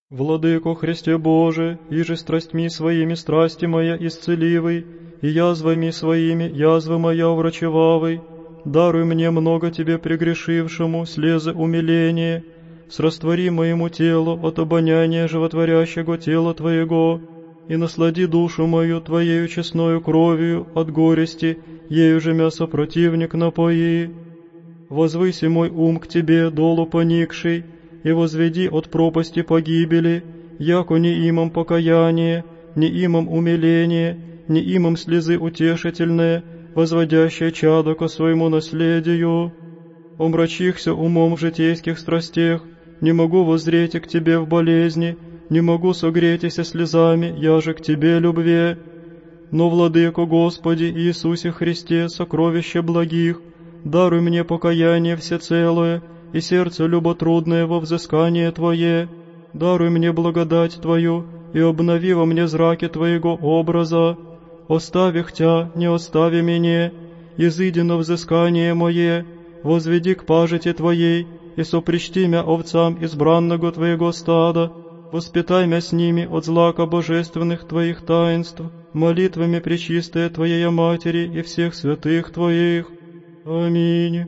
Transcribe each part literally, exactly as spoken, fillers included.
Владыко Христе Боже, иже страстьми своими страсти моя исцеливый, и язвами своими язвы моя уврачевавый, даруй мне много Тебе прегрешившему слезы умиления, сраствори моему телу от обоняния животворящего тела Твоего, и наслади душу мою Твоею честною кровью от горести, ею же мясо противник напои. Возвыси мой ум к Тебе, долу поникший, и возведи от пропасти погибели, яко не имам покаяние, не имам умиление, не имам слезы утешительные, возводящие чадо ко своему наследию. Омрачихся умом в житейских страстях, не могу воззреть к Тебе в болезни, не могу согретися слезами, я же к Тебе любви. Но, Владыко Господи Иисусе Христе, сокровище благих, даруй мне покаяние всецелое и сердце люботрудное во взыскание Твое, даруй мне благодать Твою и обнови во мне зраки Твоего образа. Оставих Тя, не остави меня, изыди на взыскание мое, возведи к пажити Твоей и сопричти мя овцам избранного Твоего стада, воспитай мя с ними от злака божественных Твоих таинств, молитвами пречистая Твоей Матери и всех святых Твоих. Аминь.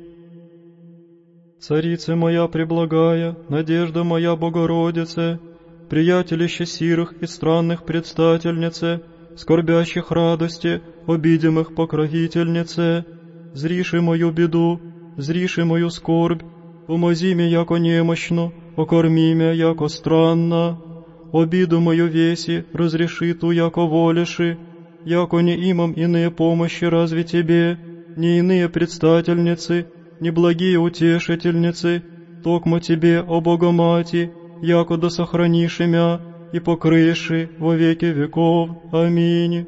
Царица моя преблагая, надежда моя Богородице, приятелище сирых и странных предстательнице, скорбящих радости, обидимых покровительнице, зриши мою беду, зриши мою скорбь, помози мне, яко немощну, окорми мя, яко странно, обиду мою веси, разреши ту, яко волиши, яко не имам иные помощи разве Тебе, не иные предстательницы, не благие утешительницы, токмо Тебе, о Богомати, яко да сохраниши мя и покрыши во веки веков. Аминь.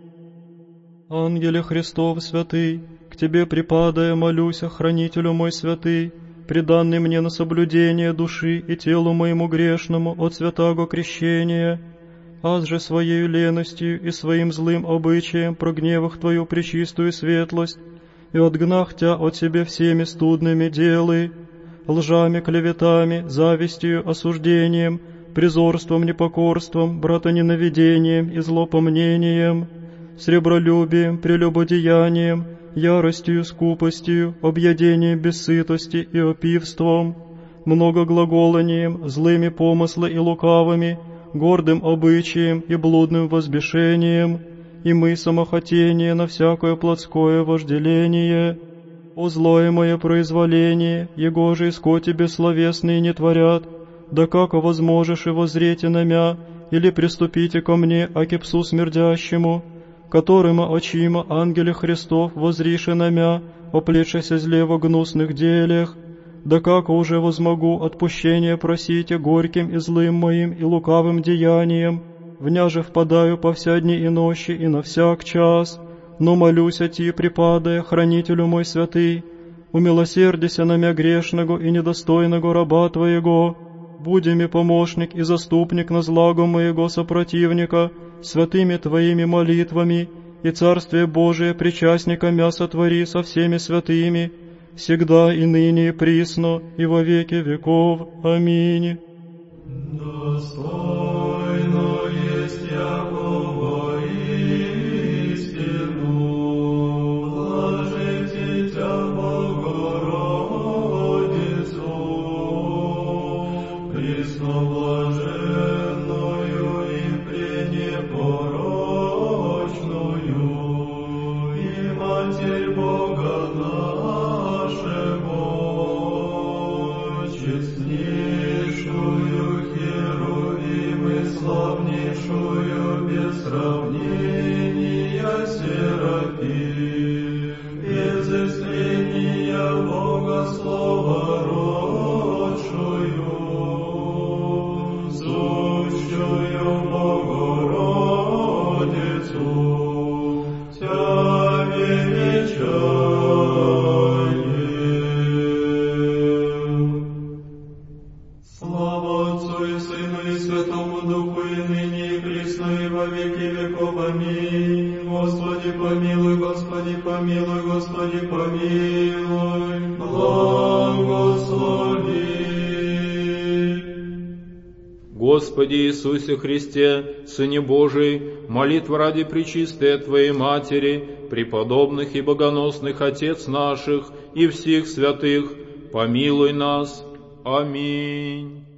Ангеле Христов святый, к Тебе припадая молюся, хранителю мой святый, преданный мне на соблюдение души и телу моему грешному от святаго крещения, аз же своею леностью и своим злым обычаем прогневах Твою пречистую светлость, и отгнах Тя от Себе всеми студными делы, лжами, клеветами, завистью, осуждением, презорством, непокорством, братоненавидением и злопомнением, сребролюбием, прелюбодеянием, яростью, скупостью, объедением бессытости и опивством, многоглаголанием, злыми помыслы и лукавыми, гордым обычаем и блудным возбешением, и мы самохотение на всякое плотское вожделение. О злое мое произволение, его же искоти бессловесные не творят, да како возможешь и воззрете на мя, или приступите ко мне, аки псу смердящему, которыма очима ангеле Христов возрише на мя, оплечася злево гнусных делях, да како уже возмогу отпущения просите горьким и злым моим и лукавым деянием, вня же впадаю по вся дни и ночи и на всяк час, но молюся Ти, припадая, хранителю мой святый, умилосердися на мя грешного и недостойного раба Твоего, буди ми помощник и заступник на злаго моего сопротивника, святыми Твоими молитвами, и Царствие Божие причастника мя сотвори со всеми святыми, всегда и ныне и присно, и во веки веков. Аминь. Достойно есть Якова истину, блажите Тя Богородицу, пресноблаженную и пренепорочную, и Матерь Бога нашего, честнейшую славнейшую без сравнения Серафим, без исцеления Бога Слова родшую, сущую Богородицу, Тя величаем. Слава Отцу и Сыну и Святому Духу, и ныне, и присно, и во веки веков. Аминь. Господи помилуй, Господи помилуй, Господи помилуй, благослови. Господи Иисусе Христе, Сыне Божий, молитва ради пречистой Твоей Матери, преподобных и богоносных Отец наших и всех святых, помилуй нас. Аминь.